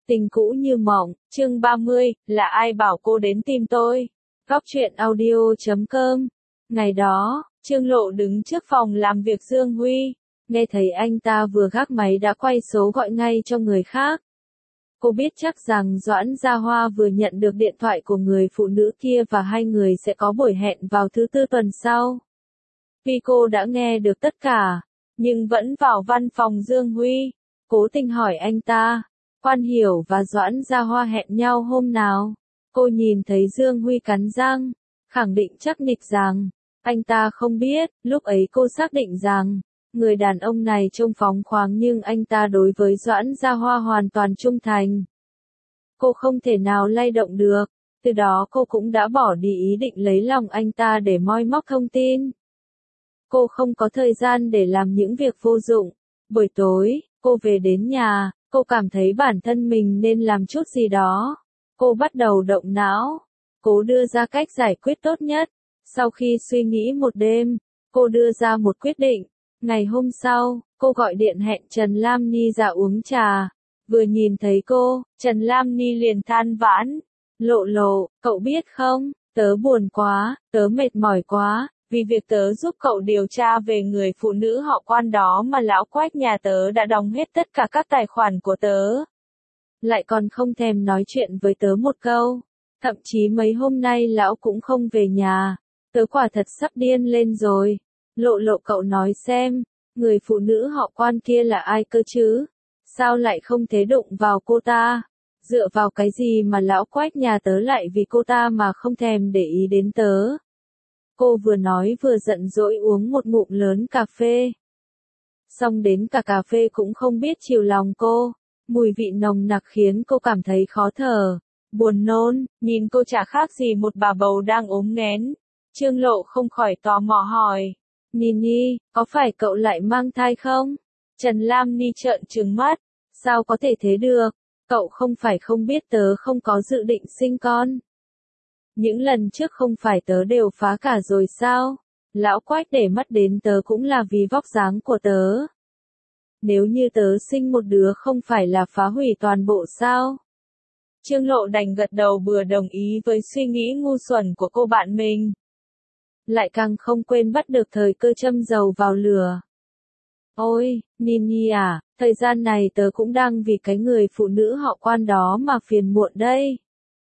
Tình cũ như mộng, chương 30, là ai bảo cô đến tìm tôi? Góc truyện audio.com. Ngày đó, Trương Lộ đứng trước phòng làm việc Dương Huy, nghe thấy anh ta vừa gác máy đã quay số gọi ngay cho người khác. Cô biết chắc rằng Doãn Gia Hoa vừa nhận được điện thoại của người phụ nữ kia và hai người sẽ có buổi hẹn vào thứ Tư tuần sau. Tuy cô đã nghe được tất cả, nhưng vẫn vào văn phòng Dương Huy, cố tình hỏi anh ta, Quan Hiểu và Doãn Gia Hoa hẹn nhau hôm nào. Cô nhìn thấy Dương Huy cắn răng, khẳng định chắc nịch rằng, anh ta không biết. Lúc ấy cô xác định rằng, người đàn ông này trông phóng khoáng nhưng anh ta đối với Doãn Gia Hoa hoàn toàn trung thành. Cô không thể nào lay động được, từ đó cô cũng đã bỏ đi ý định lấy lòng anh ta để moi móc thông tin. Cô không có thời gian để làm những việc vô dụng. Buổi tối, cô về đến nhà, cô cảm thấy bản thân mình nên làm chút gì đó. Cô bắt đầu động não, cố đưa ra cách giải quyết tốt nhất. Sau khi suy nghĩ một đêm, cô đưa ra một quyết định. Ngày hôm sau, cô gọi điện hẹn Trần Lam Ni ra uống trà. Vừa nhìn thấy cô, Trần Lam Ni liền than vãn. Lộ Lộ, cậu biết không, tớ buồn quá, tớ mệt mỏi quá. Vì việc tớ giúp cậu điều tra về người phụ nữ họ Quan đó mà lão quách nhà tớ đã đóng hết tất cả các tài khoản của tớ. Lại còn không thèm nói chuyện với tớ một câu. Thậm chí mấy hôm nay lão cũng không về nhà. Tớ quả thật sắp điên lên rồi. Lộ Lộ, cậu nói xem, người phụ nữ họ Quan kia là ai cơ chứ? Sao lại không thế đụng vào cô ta? Dựa vào cái gì mà lão quách nhà tớ lại vì cô ta mà không thèm để ý đến tớ? Cô vừa nói vừa giận dỗi uống một ngụm lớn cà phê. Xong đến cả cà phê cũng không biết chiều lòng cô. Mùi vị nồng nặc khiến cô cảm thấy khó thở, buồn nôn, nhìn cô chả khác gì một bà bầu đang ốm nghén. Trương Lộ không khỏi tò mò hỏi, Nini, có phải cậu lại mang thai không? Trần Lam Ni trợn trừng mắt, sao có thể thế được, cậu không phải không biết tớ không có dự định sinh con. Những lần trước không phải tớ đều phá cả rồi sao? Lão quách để mắt đến tớ cũng là vì vóc dáng của tớ. Nếu như tớ sinh một đứa không phải là phá hủy toàn bộ sao? Trương Lộ đành gật đầu bừa đồng ý với suy nghĩ ngu xuẩn của cô bạn mình. Lại càng không quên bắt được thời cơ châm dầu vào lửa. Ôi, Nini à, thời gian này tớ cũng đang vì cái người phụ nữ họ Quan đó mà phiền muộn đây.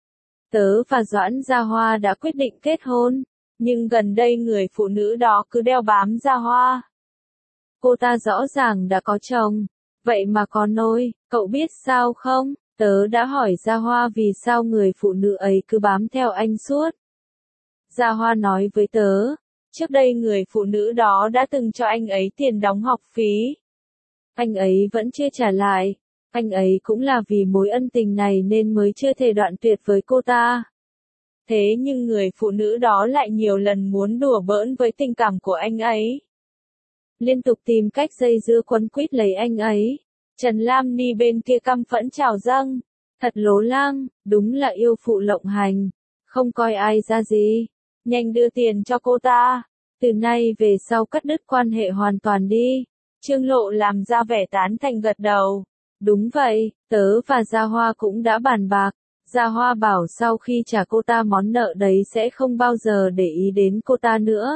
Tớ và Doãn Gia Hoa đã quyết định kết hôn, nhưng gần đây người phụ nữ đó cứ đeo bám Gia Hoa. Cô ta rõ ràng đã có chồng, vậy mà có nôi, cậu biết sao không? Tớ đã hỏi Gia Hoa vì sao người phụ nữ ấy cứ bám theo anh suốt. Gia Hoa nói với tớ, trước đây người phụ nữ đó đã từng cho anh ấy tiền đóng học phí. Anh ấy vẫn chưa trả lại. Anh ấy cũng là vì mối ân tình này nên mới chưa thể đoạn tuyệt với cô ta. Thế nhưng người phụ nữ đó lại nhiều lần muốn đùa bỡn với tình cảm của anh ấy. Liên tục tìm cách dây dưa quấn quýt lấy anh ấy. Trần Lam Ni bên kia căm phẫn trào dâng. Thật lố lang, đúng là yêu phụ lộng hành. Không coi ai ra gì. Nhanh đưa tiền cho cô ta. Từ nay về sau cắt đứt quan hệ hoàn toàn đi. Trương Lộ làm ra vẻ tán thành gật đầu. Đúng vậy, tớ và Gia Hoa cũng đã bàn bạc. Gia Hoa bảo sau khi trả cô ta món nợ đấy sẽ không bao giờ để ý đến cô ta nữa.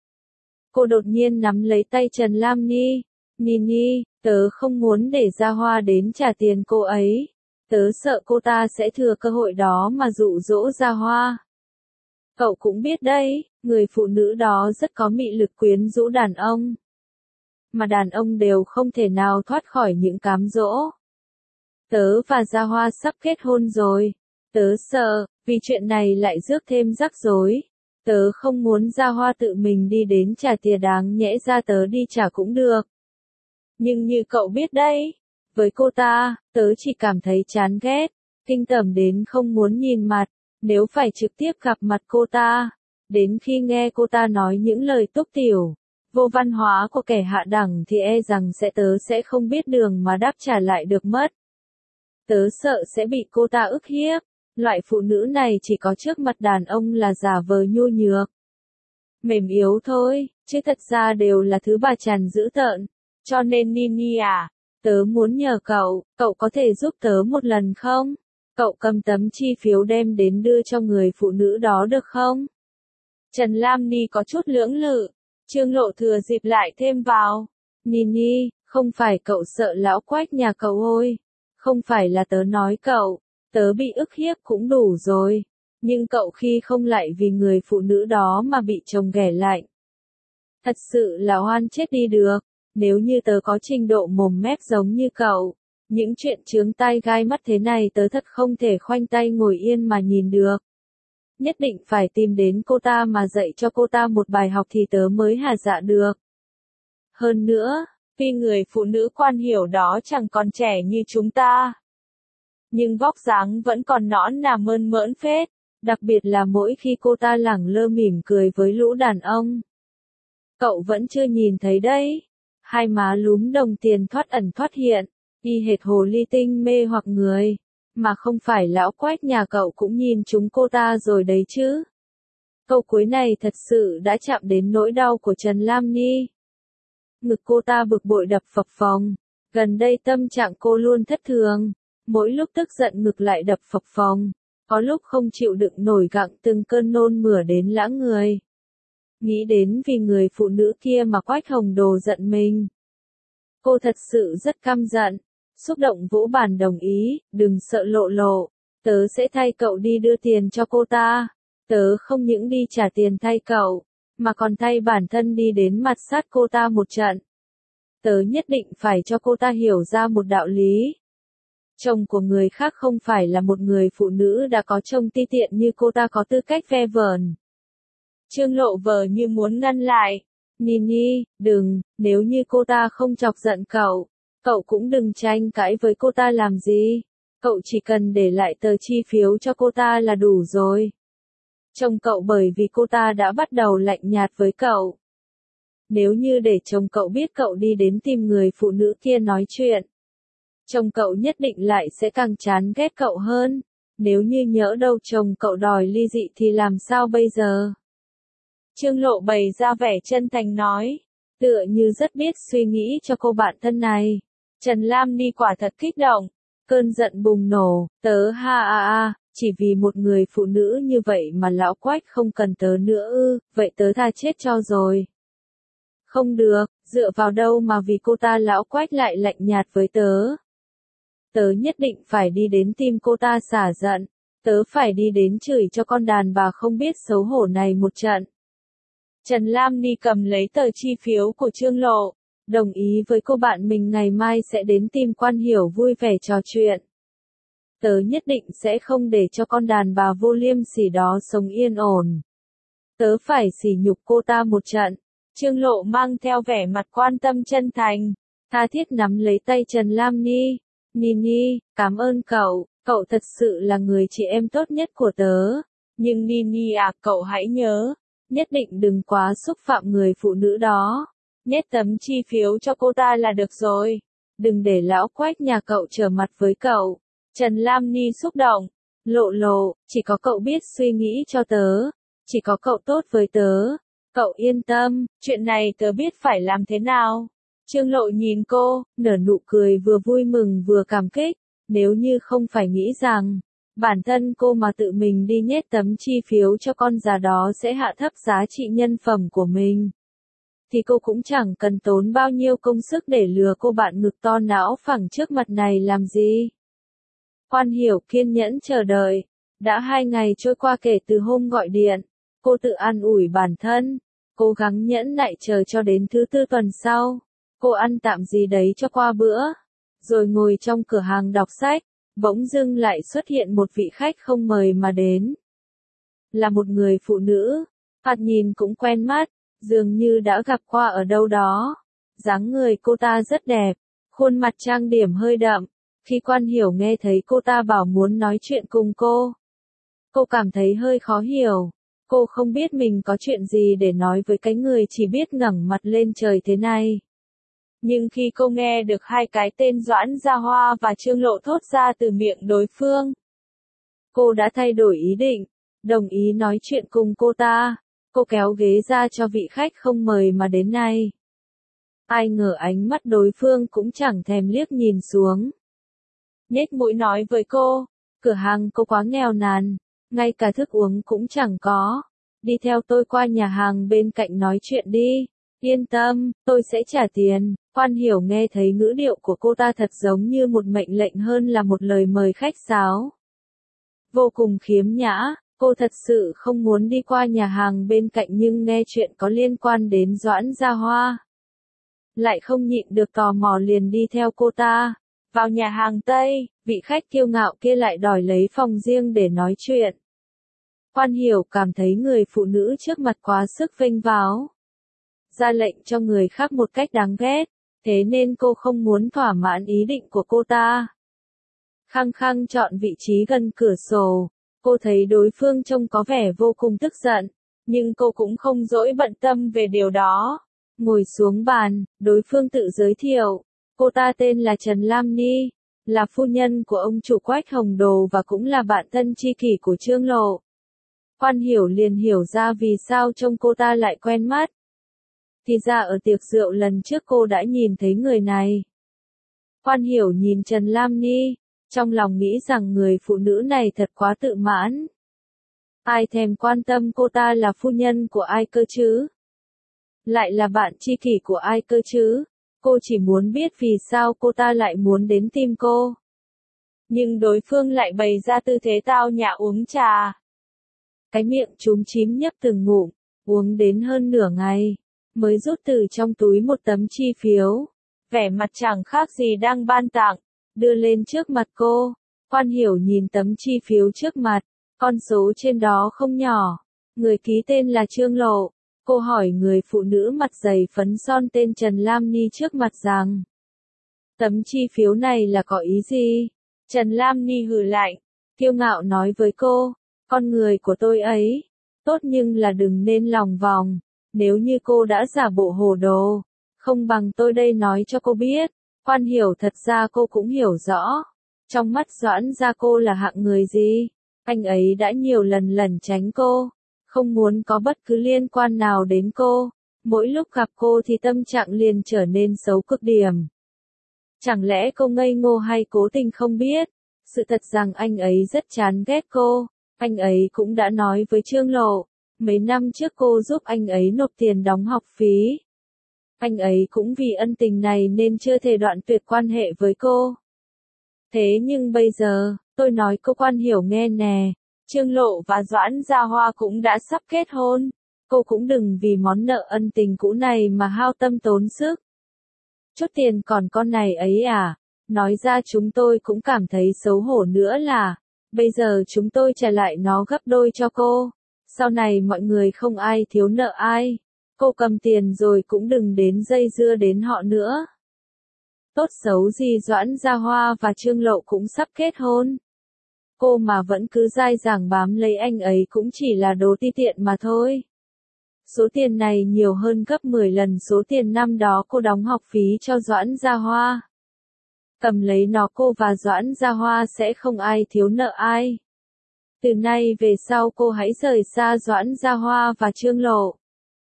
Cô đột nhiên nắm lấy tay Trần Lam Ni. Nini, tớ không muốn để Gia Hoa đến trả tiền cô ấy. Tớ sợ cô ta sẽ thừa cơ hội đó mà dụ dỗ Gia Hoa. Cậu cũng biết đấy, người phụ nữ đó rất có mị lực quyến rũ đàn ông. Mà đàn ông đều không thể nào thoát khỏi những cám dỗ. Tớ và Gia Hoa sắp kết hôn rồi. Tớ sợ, vì chuyện này lại rước thêm rắc rối. Tớ không muốn Gia Hoa tự mình đi đến trả tiền, đáng nhẽ ra tớ đi trả cũng được. Nhưng như cậu biết đấy, với cô ta, tớ chỉ cảm thấy chán ghét, kinh tởm đến không muốn nhìn mặt, nếu phải trực tiếp gặp mặt cô ta. Đến khi nghe cô ta nói những lời túc tiểu, vô văn hóa của kẻ hạ đẳng thì e rằng tớ sẽ không biết đường mà đáp trả lại được mất. Tớ sợ sẽ bị cô ta ức hiếp. Loại phụ nữ này chỉ có trước mặt đàn ông là giả vờ nhu nhược, mềm yếu thôi, chứ thật ra đều là thứ bà chằn dữ tợn. Cho nên Nini à, Tớ muốn nhờ cậu, cậu có thể giúp tớ một lần không? Cậu cầm tấm chi phiếu đem đến đưa cho người phụ nữ đó được không? Trần Lam Ni có chút lưỡng lự. Trương Lộ thừa dịp lại thêm vào. Nini, không phải cậu sợ lão quách nhà cậu ôi. Không phải là tớ nói cậu. Tớ bị ức hiếp cũng đủ rồi. Nhưng cậu khi không lại vì người phụ nữ đó mà bị chồng ghẻ lạnh. Thật sự là oan chết đi được. Nếu như tớ có trình độ mồm mép giống như cậu. Những chuyện chướng tai gai mắt thế này tớ thật không thể khoanh tay ngồi yên mà nhìn được. Nhất định phải tìm đến cô ta mà dạy cho cô ta một bài học thì tớ mới hà dạ được. Hơn nữa, vì người phụ nữ Quan Hiểu đó chẳng còn trẻ như chúng ta. Nhưng vóc dáng vẫn còn nõn nà mơn mởn phết, đặc biệt là mỗi khi cô ta lẳng lơ mỉm cười với lũ đàn ông. Cậu vẫn chưa nhìn thấy đấy. Hai má lúm đồng tiền thoát ẩn thoát hiện, y hệt hồ ly tinh mê hoặc người. Mà không phải lão quách nhà cậu cũng nhìn chúng cô ta rồi đấy chứ. Câu cuối này thật sự đã chạm đến nỗi đau của Trần Lam Ni. Ngực cô ta bực bội đập phập phồng. Gần đây tâm trạng cô luôn thất thường. Mỗi lúc tức giận ngực lại đập phập phồng. Có lúc không chịu đựng nổi gặng từng cơn nôn mửa đến lãng người. Nghĩ đến vì người phụ nữ kia mà Quách Hồng Đồ giận mình. Cô thật sự rất căm giận. Xúc động vỗ bàn đồng ý, đừng sợ Lộ Lộ. Tớ sẽ thay cậu đi đưa tiền cho cô ta. Tớ không những đi trả tiền thay cậu, mà còn thay bản thân đi đến mặt sát cô ta một trận. Tớ nhất định phải cho cô ta hiểu ra một đạo lý. Chồng của người khác không phải là một người phụ nữ đã có chồng ti tiện như cô ta có tư cách ve vờn. Trương Lộ vờ như muốn ngăn lại. Nini, đừng, nếu như cô ta không chọc giận cậu. Cậu cũng đừng tranh cãi với cô ta làm gì. Cậu chỉ cần để lại tờ chi phiếu cho cô ta là đủ rồi. Chồng cậu bởi vì cô ta đã bắt đầu lạnh nhạt với cậu. Nếu như để chồng cậu biết cậu đi đến tìm người phụ nữ kia nói chuyện. Chồng cậu nhất định lại sẽ càng chán ghét cậu hơn. Nếu như nhỡ đâu chồng cậu đòi ly dị thì làm sao bây giờ? Trương Lộ bày ra vẻ chân thành nói. Tựa như rất biết suy nghĩ cho cô bạn thân này. Trần Lam Ni quả thật kích động. Cơn giận bùng nổ, tớ chỉ vì một người phụ nữ như vậy mà lão Quách không cần tớ nữa ư, vậy tớ tha chết cho rồi. Không được, dựa vào đâu mà vì cô ta lão Quách lại lạnh nhạt với tớ. Tớ nhất định phải đi đến tìm cô ta xả giận, tớ phải đi đến chửi cho con đàn bà không biết xấu hổ này một trận. Trần Lam Ni cầm lấy tờ chi phiếu của Trương Lộ. Đồng ý với cô bạn mình ngày mai sẽ đến tìm Quan Hiểu vui vẻ trò chuyện. Tớ nhất định sẽ không để cho con đàn bà vô liêm sỉ đó sống yên ổn. Tớ phải sỉ nhục cô ta một trận. Trương Lộ mang theo vẻ mặt quan tâm chân thành, tha thiết nắm lấy tay Trần Lam Ni. Nini, cảm ơn cậu, cậu thật sự là người chị em tốt nhất của tớ. Nhưng Nini à, cậu hãy nhớ, nhất định đừng quá xúc phạm người phụ nữ đó. Nhét tấm chi phiếu cho cô ta là được rồi. Đừng để lão Quách nhà cậu trở mặt với cậu. Trần Lam Ni xúc động. Lộ Lộ, chỉ có cậu biết suy nghĩ cho tớ. Chỉ có cậu tốt với tớ. Cậu yên tâm, chuyện này tớ biết phải làm thế nào. Trương Lộ nhìn cô, nở nụ cười vừa vui mừng vừa cảm kích. Nếu như không phải nghĩ rằng, bản thân cô mà tự mình đi nhét tấm chi phiếu cho con già đó sẽ hạ thấp giá trị nhân phẩm của mình. Thì cô cũng chẳng cần tốn bao nhiêu công sức để lừa cô bạn ngực to não phẳng trước mặt này làm gì. Quan Hiểu kiên nhẫn chờ đợi. Đã 2 ngày trôi qua kể từ hôm gọi điện. Cô tự an ủi bản thân. Cố gắng nhẫn nại chờ cho đến thứ 4 tuần sau. Cô ăn tạm gì đấy cho qua bữa. Rồi ngồi trong cửa hàng đọc sách. Bỗng dưng lại xuất hiện một vị khách không mời mà đến. Là một người phụ nữ. Thoạt nhìn cũng quen mắt. Dường như đã gặp qua ở đâu đó. Dáng người cô ta rất đẹp. Khuôn mặt trang điểm hơi đậm. Khi Quan Hiểu nghe thấy cô ta bảo muốn nói chuyện cùng cô. Cô cảm thấy hơi khó hiểu. Cô không biết mình có chuyện gì để nói với cái người chỉ biết ngẩng mặt lên trời thế này. Nhưng khi cô nghe được 2 cái tên Doãn Gia Hoa và Trương Lộ thốt ra từ miệng đối phương. Cô đã thay đổi ý định. Đồng ý nói chuyện cùng cô ta. Cô kéo ghế ra cho vị khách không mời mà đến này. Ai ngờ ánh mắt đối phương cũng chẳng thèm liếc nhìn xuống. Nhếch mũi nói với cô, cửa hàng cô quá nghèo nàn, ngay cả thức uống cũng chẳng có. Đi theo tôi qua nhà hàng bên cạnh nói chuyện đi. Yên tâm, tôi sẽ trả tiền. Quan Hiểu nghe thấy ngữ điệu của cô ta thật giống như một mệnh lệnh hơn là một lời mời khách sáo. Vô cùng khiếm nhã, cô thật sự không muốn đi qua nhà hàng bên cạnh nhưng nghe chuyện có liên quan đến Doãn Gia Hoa. Lại không nhịn được tò mò liền đi theo cô ta. Vào nhà hàng Tây, vị khách kiêu ngạo kia lại đòi lấy phòng riêng để nói chuyện. Quan Hiểu cảm thấy người phụ nữ trước mặt quá sức vênh váo. Ra lệnh cho người khác một cách đáng ghét, thế nên cô không muốn thỏa mãn ý định của cô ta. Khăng khăng chọn vị trí gần cửa sổ, cô thấy đối phương trông có vẻ vô cùng tức giận, nhưng cô cũng không dỗi bận tâm về điều đó. Ngồi xuống bàn, đối phương tự giới thiệu, cô ta tên là Trần Lam Ni, là phu nhân của ông chủ Quách Hồng Đồ và cũng là bạn thân tri kỷ của Trương Lộ. Quan Hiểu liền hiểu ra vì sao trông cô ta lại quen mắt. Thì ra ở tiệc rượu lần trước cô đã nhìn thấy người này. Quan Hiểu nhìn Trần Lam Ni, trong lòng nghĩ rằng người phụ nữ này thật quá tự mãn. Ai thèm quan tâm cô ta là phu nhân của ai cơ chứ? Lại là bạn tri kỷ của ai cơ chứ? Cô chỉ muốn biết vì sao cô ta lại muốn đến tìm cô. Nhưng đối phương lại bày ra tư thế tao nhã uống trà. Cái miệng chúm chím nhấp từng ngụm, uống đến hơn nửa ngày, mới rút từ trong túi một tấm chi phiếu. Vẻ mặt chẳng khác gì đang ban tặng, đưa lên trước mặt cô. Quan Hiểu nhìn tấm chi phiếu trước mặt, con số trên đó không nhỏ. Người ký tên là Trương Lộ. Cô hỏi người phụ nữ mặt dày phấn son tên Trần Lam Ni trước mặt rằng, tấm chi phiếu này là có ý gì? Trần Lam Ni hừ lạnh, kiêu ngạo nói với cô, con người của tôi ấy, tốt nhưng là đừng nên lòng vòng, nếu như cô đã giả bộ hồ đồ, không bằng tôi đây nói cho cô biết. Quan Hiểu thật ra cô cũng hiểu rõ, trong mắt Doãn Gia cô là hạng người gì, anh ấy đã nhiều lần lẩn tránh cô. Không muốn có bất cứ liên quan nào đến cô, mỗi lúc gặp cô thì tâm trạng liền trở nên xấu cực điểm. Chẳng lẽ cô ngây ngô hay cố tình không biết, sự thật rằng anh ấy rất chán ghét cô, anh ấy cũng đã nói với Trương Lộ, mấy năm trước cô giúp anh ấy nộp tiền đóng học phí. Anh ấy cũng vì ân tình này nên chưa thể đoạn tuyệt quan hệ với cô. Thế nhưng bây giờ, tôi nói cô Quan Hiểu nghe nè. Trương Lộ và Doãn Gia Hoa cũng đã sắp kết hôn, cô cũng đừng vì món nợ ân tình cũ này mà hao tâm tốn sức. Chút tiền còn con này ấy à, nói ra chúng tôi cũng cảm thấy xấu hổ nữa là, bây giờ chúng tôi trả lại nó gấp đôi cho cô, sau này mọi người không ai thiếu nợ ai, cô cầm tiền rồi cũng đừng đến dây dưa đến họ nữa. Tốt xấu gì Doãn Gia Hoa và Trương Lộ cũng sắp kết hôn. Cô mà vẫn cứ dai dẳng bám lấy anh ấy cũng chỉ là đồ ti tiện mà thôi. Số tiền này nhiều hơn gấp 10 lần số tiền năm đó cô đóng học phí cho Doãn Gia Hoa. Cầm lấy nó cô và Doãn Gia Hoa sẽ không ai thiếu nợ ai. Từ nay về sau cô hãy rời xa Doãn Gia Hoa và Trương Lộ.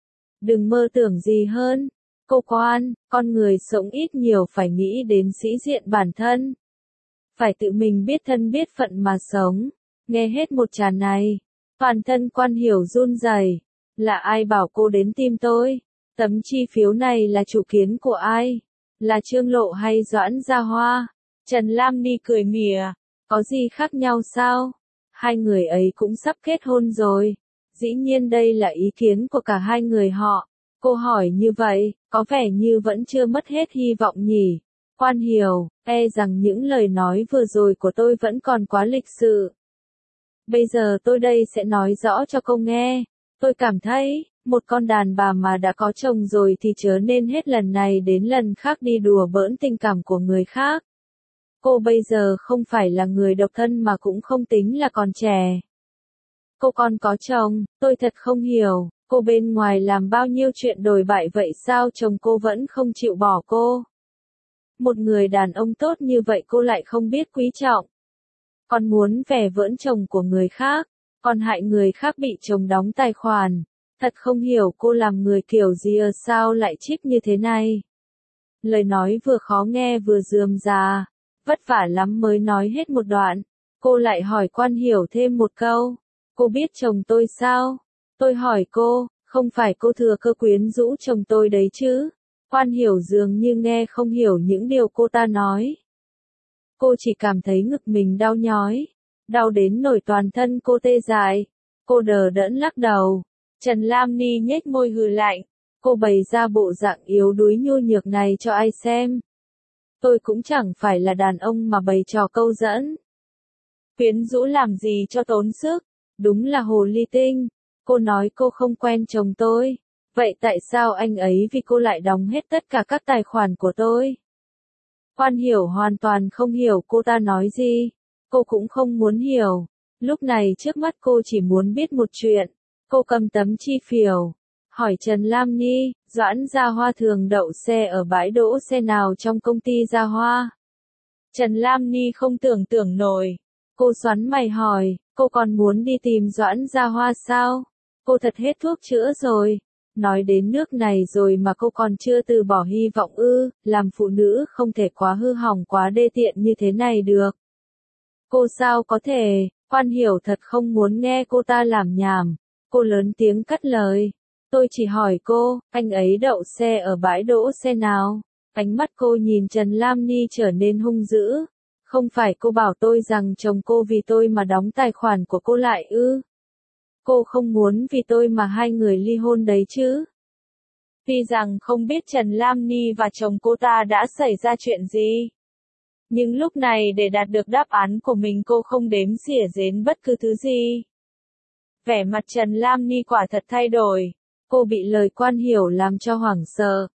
Đừng mơ tưởng gì hơn. Cô Quan, con người sống ít nhiều phải nghĩ đến sĩ diện bản thân. Phải tự mình biết thân biết phận mà sống. Nghe hết một tràng này, toàn thân Quan Hiểu run rẩy. Là ai bảo cô đến tìm tôi? Tấm chi phiếu này là chủ kiến của ai? Là Trương Lộ hay Doãn Gia Hoa? Trần Lam Ni cười mỉa. Có gì khác nhau sao? Hai người ấy cũng sắp kết hôn rồi. Dĩ nhiên đây là ý kiến của cả hai người họ. Cô hỏi như vậy, có vẻ như vẫn chưa mất hết hy vọng nhỉ? Quan Hiểu, e rằng những lời nói vừa rồi của tôi vẫn còn quá lịch sự. Bây giờ tôi đây sẽ nói rõ cho cô nghe. Tôi cảm thấy, một con đàn bà mà đã có chồng rồi thì chớ nên hết lần này đến lần khác đi đùa bỡn tình cảm của người khác. Cô bây giờ không phải là người độc thân mà cũng không tính là còn trẻ. Cô còn có chồng, tôi thật không hiểu, cô bên ngoài làm bao nhiêu chuyện đồi bại vậy sao chồng cô vẫn không chịu bỏ cô. Một người đàn ông tốt như vậy cô lại không biết quý trọng. Còn muốn vẻ vỡn chồng của người khác, còn hại người khác bị chồng đóng tài khoản. Thật không hiểu cô làm người kiểu gì sao lại chip như thế này. Lời nói vừa khó nghe vừa rườm rà, vất vả lắm mới nói hết một đoạn. Cô lại hỏi Quan Hiểu thêm một câu. Cô biết chồng tôi sao? Tôi hỏi cô, không phải cô thừa cơ quyến rũ chồng tôi đấy chứ? Quan Hiểu dường như nghe không hiểu những điều cô ta nói. Cô chỉ cảm thấy ngực mình đau nhói, đau đến nỗi toàn thân cô tê dại. Cô đờ đẫn lắc đầu. Trần Lam Ni nhếch môi hừ lạnh. Cô bày ra bộ dạng yếu đuối nhu nhược này cho ai xem? Tôi cũng chẳng phải là đàn ông mà bày trò câu dẫn. Quyến rũ làm gì cho tốn sức? Đúng là hồ ly tinh. Cô nói cô không quen chồng tôi. Vậy tại sao anh ấy vì cô lại đóng hết tất cả các tài khoản của tôi? Quan Hiểu hoàn toàn không hiểu cô ta nói gì. Cô cũng không muốn hiểu. Lúc này trước mắt cô chỉ muốn biết một chuyện. Cô cầm tấm chi phiếu. Hỏi Trần Lam Ni, Doãn Gia Hoa thường đậu xe ở bãi đỗ xe nào trong công ty Gia Hoa? Trần Lam Ni không tưởng tượng nổi. Cô xoắn mày hỏi, cô còn muốn đi tìm Doãn Gia Hoa sao? Cô thật hết thuốc chữa rồi. Nói đến nước này rồi mà cô còn chưa từ bỏ hy vọng ư? Làm phụ nữ không thể quá hư hỏng quá đê tiện như thế này được. Cô sao có thể? Quan Hiểu thật không muốn nghe cô ta làm nhảm. Cô lớn tiếng cắt lời. Tôi chỉ hỏi cô, anh ấy đậu xe ở bãi đỗ xe nào? Ánh mắt cô nhìn Trần Lam Ni trở nên hung dữ. Không phải cô bảo tôi rằng chồng cô vì tôi mà đóng tài khoản của cô lại ư? Cô không muốn vì tôi mà hai người ly hôn đấy chứ? Tuy rằng không biết Trần Lam Ni và chồng cô ta đã xảy ra chuyện gì. Nhưng lúc này để đạt được đáp án của mình cô không đếm xỉa đến bất cứ thứ gì. Vẻ mặt Trần Lam Ni quả thật thay đổi. Cô bị lời Quan Hiểu làm cho hoảng sợ.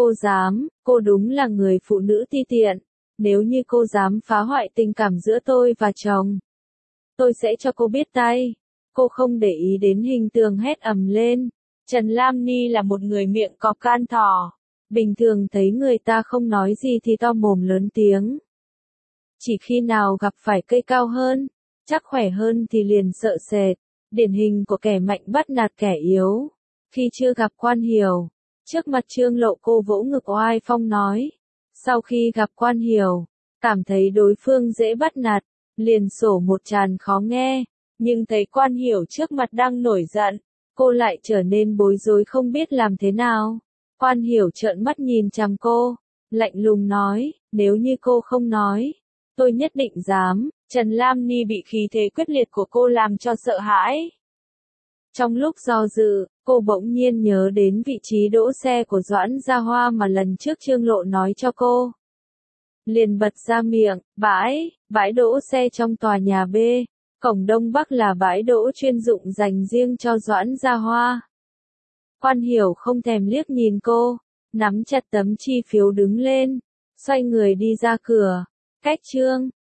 Cô đúng là người phụ nữ ti tiện. Nếu như cô dám phá hoại tình cảm giữa tôi và chồng, tôi sẽ cho cô biết tay. Cô không để ý đến hình tượng hét ầm lên. Trần Lam Ni là một người miệng cọp gan thỏ. Bình thường thấy người ta không nói gì thì to mồm lớn tiếng. Chỉ khi nào gặp phải cây cao hơn, chắc khỏe hơn thì liền sợ sệt. Điển hình của kẻ mạnh bắt nạt kẻ yếu. Khi chưa gặp Quan Hiểu, trước mặt Trương Lộ cô vỗ ngực oai phong nói. Sau khi gặp Quan Hiểu, cảm thấy đối phương dễ bắt nạt, liền sổ một tràng khó nghe. Nhưng thấy Quan Hiểu trước mặt đang nổi giận, cô lại trở nên bối rối không biết làm thế nào. Quan Hiểu trợn mắt nhìn chằm cô, lạnh lùng nói, nếu như cô không nói, tôi nhất định dám. Trần Lam Ni bị khí thế quyết liệt của cô làm cho sợ hãi. Trong lúc do dự, cô bỗng nhiên nhớ đến vị trí đỗ xe của Doãn Gia Hoa mà lần trước Trương Lộ nói cho cô. Liền bật ra miệng, bãi đỗ xe trong tòa nhà B, cổng Đông Bắc là bãi đỗ chuyên dụng dành riêng cho Doãn Gia Hoa. Quan Hiểu không thèm liếc nhìn cô, nắm chặt tấm chi phiếu đứng lên, xoay người đi ra cửa. Cách Trương